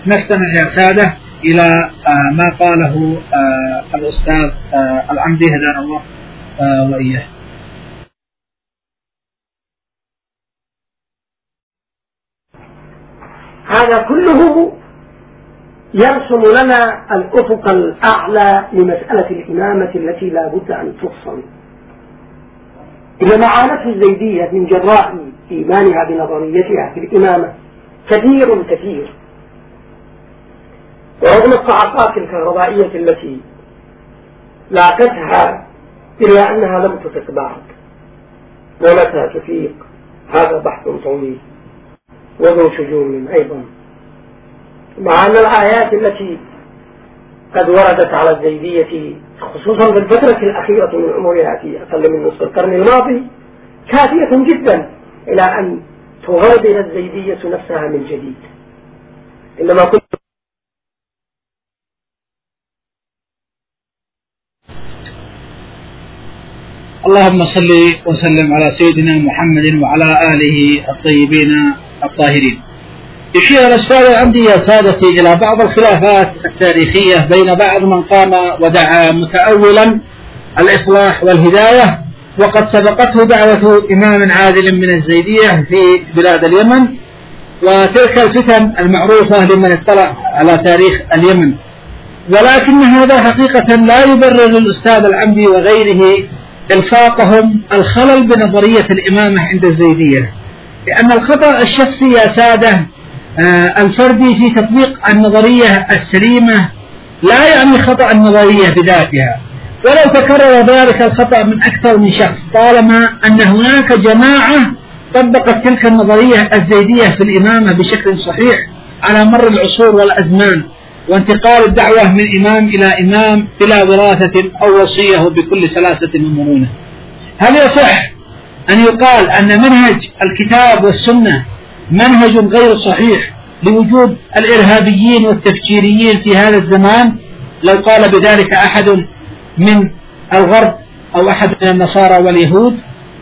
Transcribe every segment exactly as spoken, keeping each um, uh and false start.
نستمع يا سادة إلى ما قاله الأستاذ العمدي هدانا الله وإياه. هذا كله يرسم لنا الأفق الأعلى لمسألة الإمامة التي لا بد أن تفصل. إن معاناة الزيدية من جراء إيمانها بنظريتها في الإمامة كثير كثير، ورغم الصعقات الكهربائية التي لاقتها إلا أنها لم تفق بعد، ومتى تفيق هذا بحث طويل وذو شجون أيضا. مع أن الآيات التي قد وردت على الزيدية خصوصا في الفترة الأخيرة من عمرها في أقل من نصف القرن الماضي كافية جدا إلى أن تغربل الزيدية نفسها من جديد. إنما كل اللهم صل وسلم على سيدنا محمد وعلى آله الطيبين الطاهرين. يشير الأستاذ العمدي يا سادتي إلى بعض الخلافات التاريخية بين بعض من قام ودعا متأولا الإصلاح والهداية، وقد سبقته دعوة إمام عادل من الزيدية في بلاد اليمن، وتلك الفتن المعروفة لمن اطلع على تاريخ اليمن. ولكن هذا حقيقة لا يبرر للأستاذ العمدي وغيره إلصاقهم الخلل بنظرية الإمامة عند الزيدية، لأن الخطأ الشخصي يا سادة الفردي في تطبيق النظرية السليمة لا يعني خطأ النظرية بذاتها، ولو تكرر ذلك الخطأ من أكثر من شخص طالما أن هناك جماعة طبقت تلك النظرية الزيدية في الإمامة بشكل صحيح على مر العصور والأزمان، وانتقال الدعوة من إمام إلى إمام بلا وراثة أو وصية بكل سلاسة ومرونة. هل يصح أن يقال أن منهج الكتاب والسنة منهج غير صحيح لوجود الإرهابيين والتفجيريين في هذا الزمان لو قال بذلك أحد من الغرب أو أحد من النصارى واليهود؟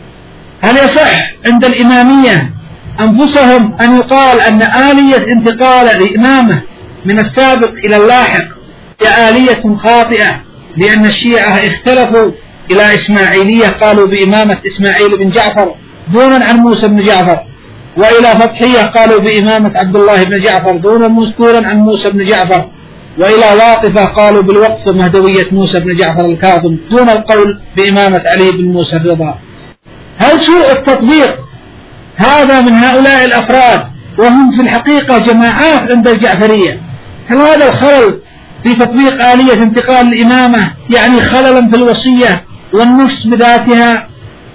هل يصح عند الإمامية أنفسهم أن يقال أن آلية انتقال الإمامة من السابق إلى اللاحق هي آلية خاطئة، لأن الشيعة اختلفوا إلى إسماعيلية قالوا بإمامة إسماعيل بن جعفر دونا عن موسى بن جعفر، وإلى فتحية قالوا بإمامة عبد الله بن جعفر دونا عن موسى بن جعفر، وإلى واقفة قالوا بالوقف مهدوية موسى بن جعفر الكاظم دون القول بإمامة علي بن موسى الرضا. هل سوء التطبيق هذا من هؤلاء الأفراد وهم في الحقيقة جماعات عند الجعفرية؟ هل هذا الخلل في تطبيق آلية انتقال الإمامة يعني خللا في الوصية والنفس بذاتها،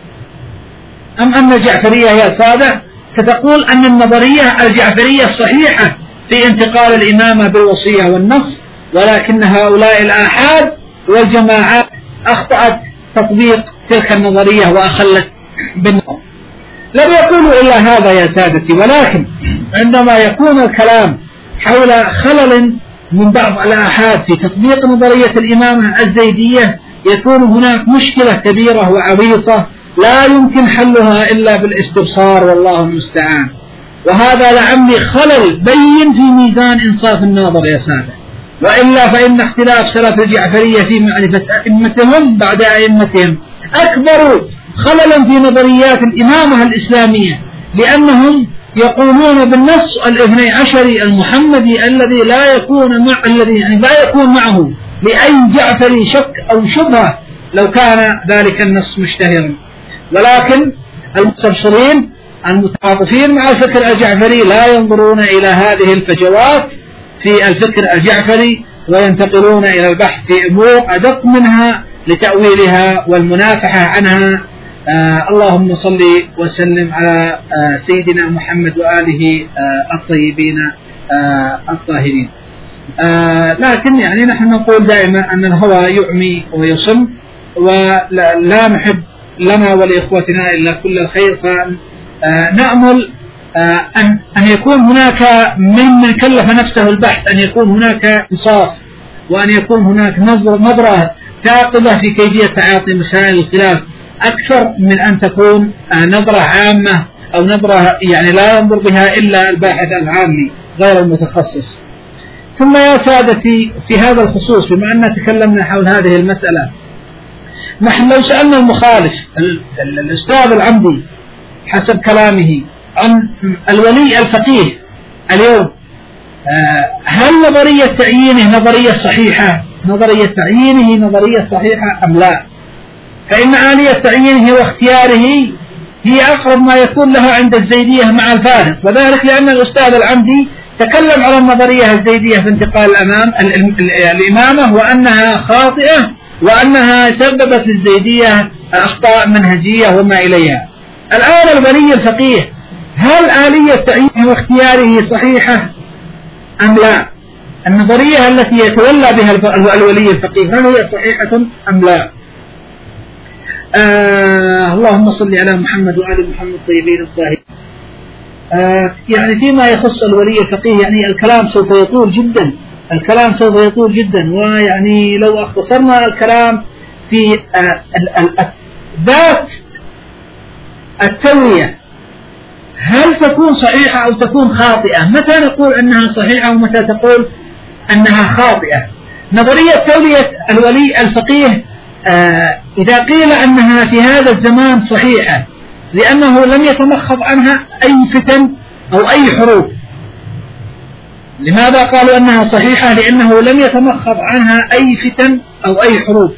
أم أن الجعفرية يا سادة ستقول أن النظرية الجعفرية صحيحة في انتقال الإمامة بالوصية والنص، ولكن هؤلاء الآحاد والجماعات أخطأت تطبيق تلك النظرية وأخلت بالنظر؟ لم يقولوا إلا هذا يا سادتي، ولكن عندما يكون الكلام حول خلل من بعض الآحاد في تطبيق نظرية الإمامة الزيدية يكون هناك مشكلة كبيرة وعويصة لا يمكن حلها إلا بالاستبصار والله المستعان. وهذا لعملي خلل بين في ميزان إنصاف الناظر يا سادة، وإلا فإن اختلاف سلف الجعفرية في معرفة أئمتهم بعد أئمتهم أكبر خللا في نظريات الإمامة الإسلامية، لأنهم يقولون بالنص الاثني عشري المحمدي الذي لا يكون مع الذي يعني لا يكون معه لأي جعفري شك أو شبهة لو كان ذلك النص مشتهرا. ولكن المستبصرين المتعاطفين مع الفكر الجعفري لا ينظرون إلى هذه الفجوات في الفكر الجعفري وينتقلون إلى البحث في أمور أدق منها لتأويلها والمنافحة عنها. آه اللهم صل وسلم على آه سيدنا محمد وآله آه الطيبين آه الطاهرين. آه لكن يعني نحن نقول دائما أن الهوى يعمي ويصم، ولا نحب لنا ولإخوتنا إلا كل الخير، فنأمل آه أن أن يكون هناك من كلف نفسه البحث أن يكون هناك إنصاف، وأن يكون هناك نظر نظرة ثاقبة في كيفية تعاطي مسائل الخلاف أكثر من أن تكون نظرة عامة أو نظرة يعني لا ينظر بها إلا الباحث العامي غير المتخصص. ثم يا سادتي في هذا الخصوص، بما أننا تكلمنا حول هذه المسألة، نحن لو سألنا المخالف الأستاذ العمدي حسب كلامه عن الولي الفقيه اليوم، هل نظرية تعيينه نظرية صحيحة، نظرية تعيينه نظرية صحيحة أم لا؟ فإن آلية تعيينه واختياره هي أقرب ما يكون لها عند الزيدية مع الفارق، وذلك لأن الأستاذ العمدي تكلم على النظرية الزيدية في انتقال الأمام الإمامة وأنها خاطئة، وأنها سببت للزيدية أخطاء منهجية وما إليها. الآن الولي الفقيه هل آلية تعيينه واختياره صحيحة أم لا؟ النظرية التي يتولى بها الولي الفقيه هل هي صحيحة أم لا؟ آه اللهم صل على محمد وآل محمد الطيبين الطاهرين. آه يعني فيما يخص الولي الفقيه يعني الكلام سوف يطول جدا، الكلام سوف يطول جدا، ويعني لو اختصرنا الكلام في آه ذات التولية هل تكون صحيحة أو تكون خاطئة؟ متى نقول أنها صحيحة ومتى تقول أنها خاطئة؟ نظرية تولية الولي الفقيه آه إذا قيل أنها في هذا الزمان صحيحة لأنه لم يتمخض عنها أي فتن أو أي حروب. لماذا قالوا أنها صحيحة؟ لأنه لم يتمخض عنها أي فتن أو أي حروب.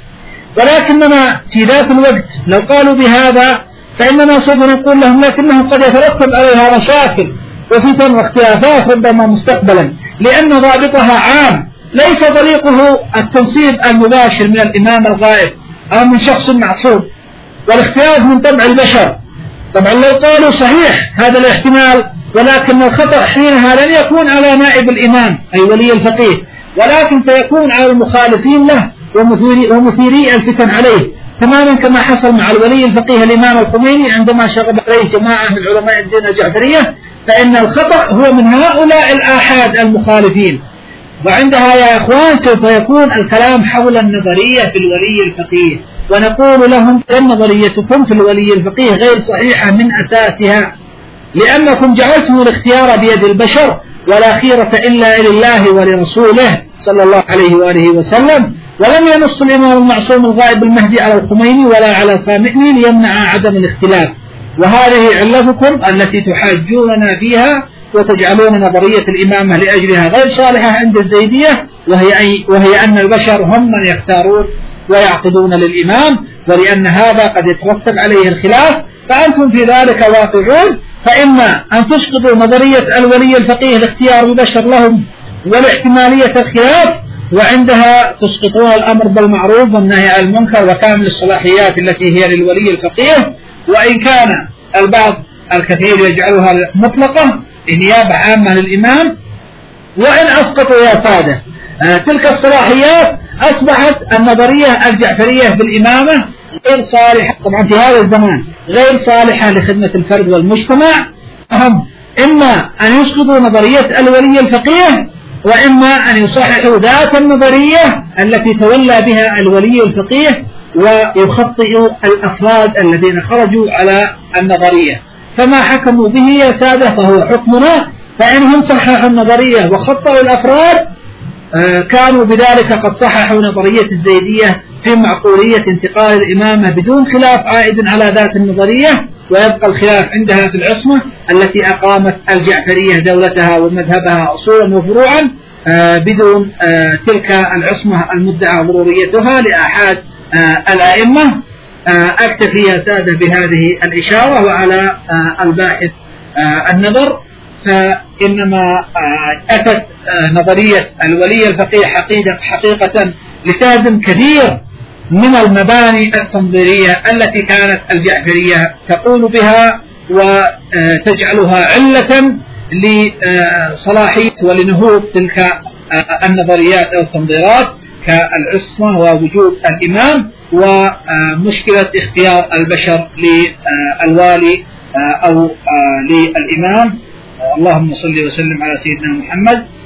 ولكننا في ذات الوقت لو قالوا بهذا فإننا سوف نقول لهم لكنه قد يترتب عليها مشاكل وفتن واختلافات ربما مستقبلا، لأن ضابطها عام ليس طريقه التنصيب المباشر من الإمام الغائب أو من شخص معصوم، والاختلاف من طبع البشر. طبعا لو قالوا صحيح هذا الاحتمال، ولكن الخطأ حينها لن يكون على نائب الإمام أي ولي الفقيه، ولكن سيكون على المخالفين له ومثيري الفتن عليه، تماما كما حصل مع الولي الفقيه الإمام الخميني عندما شغب عليه جماعة من علماء الدين الجعفرية، فإن الخطأ هو من هؤلاء الآحاد المخالفين. وعندها يا إخوان سوف يكون الكلام حول النظرية في الولي الفقيه، ونقول لهم أن نظريتكم في الولي الفقيه غير صحيحة من أساسها، لأنكم جعلتم الاختيار بيد البشر ولا خيرة إلا لله ولرسوله صلى الله عليه وآله وسلم، ولم ينص الإمام المعصوم الغائب المهدي على الخميني ولا على الخامنئي ليمنع عدم الاختلاف. وهذه علتكم التي تحاجوننا فيها وتجعلون نظرية الإمامة لأجلها غير صالحة عند الزيدية، وهي, أي وهي أن البشر هم من يختارون ويعقدون للإمام، ولأن هذا قد يترتب عليه الخلاف، فأنتم في ذلك واقعون. فإما أن تسقطوا نظرية الولي الفقيه الاختيار البشر لهم والاحتمالية الخلاف، وعندها تسقطون الأمر بالمعروف والنهي عن المنكر وكامل الصلاحيات التي هي للولي الفقيه، وإن كان البعض الكثير يجعلها مطلقة نيابة عامة للإمام. وإن أسقطوا يا سادة آه تلك الصلاحيات أصبحت النظرية الجعفرية بالإمامة غير صالحة، طبعا في هذا الزمان غير صالحة لخدمة الفرد والمجتمع. أهم إما أن يسقطوا نظرية الولي الفقيه، وإما أن يصححوا ذات النظرية التي تولى بها الولي الفقيه ويخطئوا الأفراد الذين خرجوا على النظرية. فما حكموا به يا سادة فهو حكمنا، فإنهم صححوا النظرية وخطئوا الأفراد آه كانوا بذلك قد صححوا نظرية الزيدية في معقولية انتقال الإمامة بدون خلاف عائد على ذات النظرية، ويبقى الخلاف عندها في العصمة التي أقامت الجعفرية دولتها ومذهبها أصولا وفروعا آه بدون آه تلك العصمة المدعى ضروريتها لأحد آه الأئمة. آه أكتفي يا سادة بهذه الإشارة، وعلى آه الباحث آه النظر، فإنما آه أتت آه نظرية الولي الفقيه حقيقة, حقيقة لتهدم كثير من المباني التنظيرية التي كانت الجعفرية تقول بها وتجعلها علة لصلاحية ولنهوض تلك النظريات أو التنظيرات كالعصمة ووجود الإمام ومشكلة اختيار البشر للوالي أو للإمام. اللهم صل وسلم على سيدنا محمد